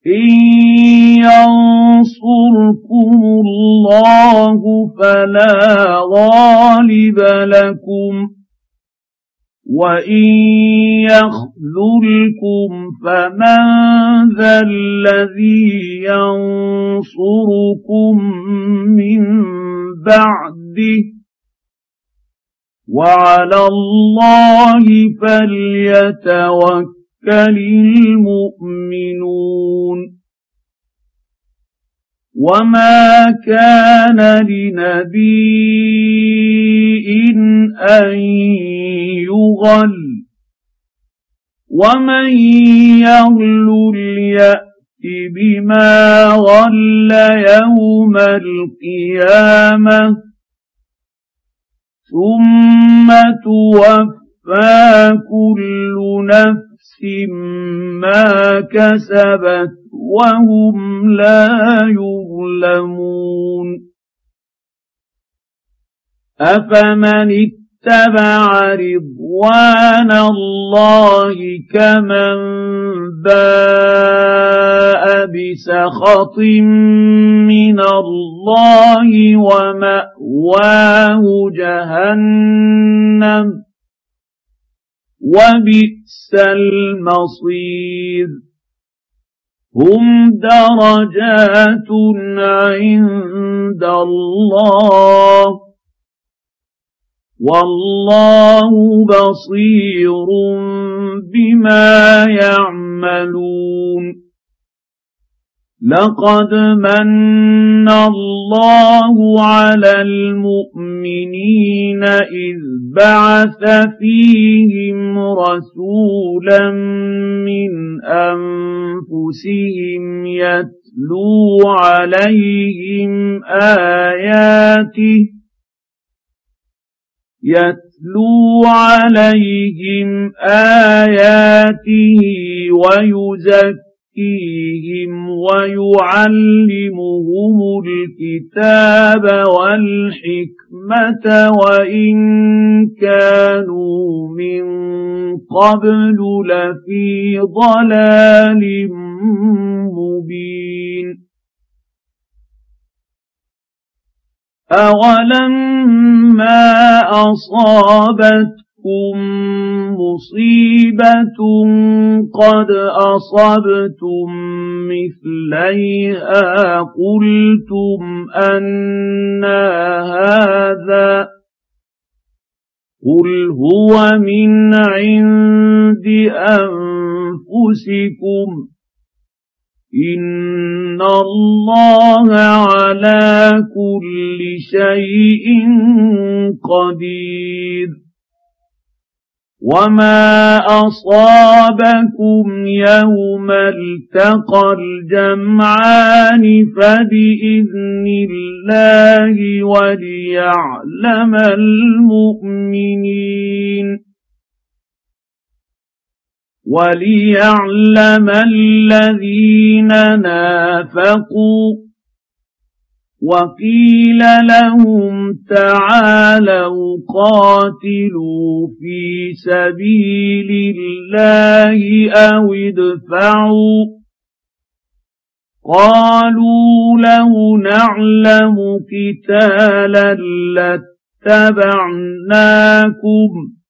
إن ينصركم الله فلا غالب لكم وإن يخذلكم فمن ذا الذي ينصركم من بعده وعلى الله فليتوكل المؤمنون وما كان لنبي أن يغل ومن يغل يأت بما غل يوم القيامة ثم توفى كل نفس ما كسبت وهم لا يظلمون أفمن اتبع رضوان الله كمن باء بسخط من الله ومأواه جهنم وبئس المصير هم درجات عند الله والله بصير بما يعملون لقد من الله على المؤمنين إذ بعث فيهم رسولا من أنفسهم يتلو عليهم آياته ويزكيهم ويعلمهم الكتاب والحكمة وإن كانوا من قبل لفي ضلال مبين أولما أصابتكم مصيبة قد أصبتم مثليها قلتم أنى هذا قل هو من عند أنفسكم إن الله على كل شيء قدير وما أصابكم يوم التقى الجمعان فبإذن الله وليعلم الذين نافقوا وقيل لهم تعالوا قاتلوا في سبيل الله أو ادفعوا قالوا لو نعلم قتالا لاتبعناكم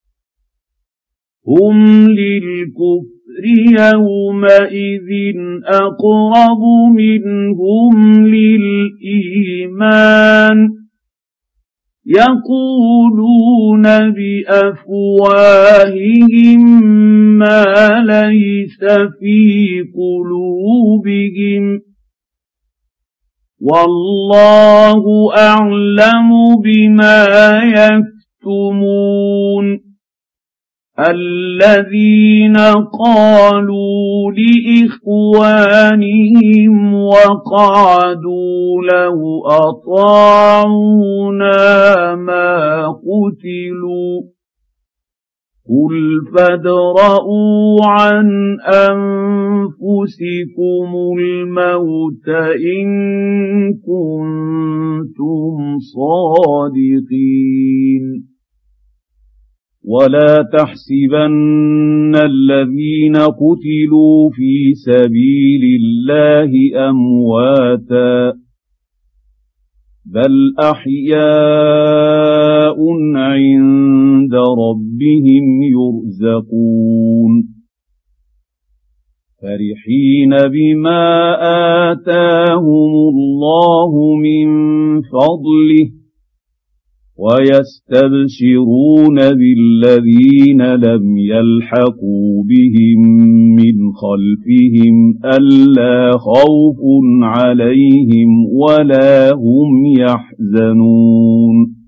هم للكفر يومئذ أقرب منهم للإيمان يقولون بأفواههم ما ليس في قلوبهم والله أعلم بما يكتمون الذين قالوا لإخوانهم وقعدوا لو أطاعونا ما قتلوا قل فادرءوا عن أنفسكم الموت إن كنتم صادقين ولا تحسبن الذين قتلوا في سبيل الله أمواتا بل أحياء عند ربهم يرزقون فرحين بما آتاهم الله من فضله ويستبشرون بالذين لم يلحقوا بهم من خلفهم ألا خوف عليهم ولا هم يحزنون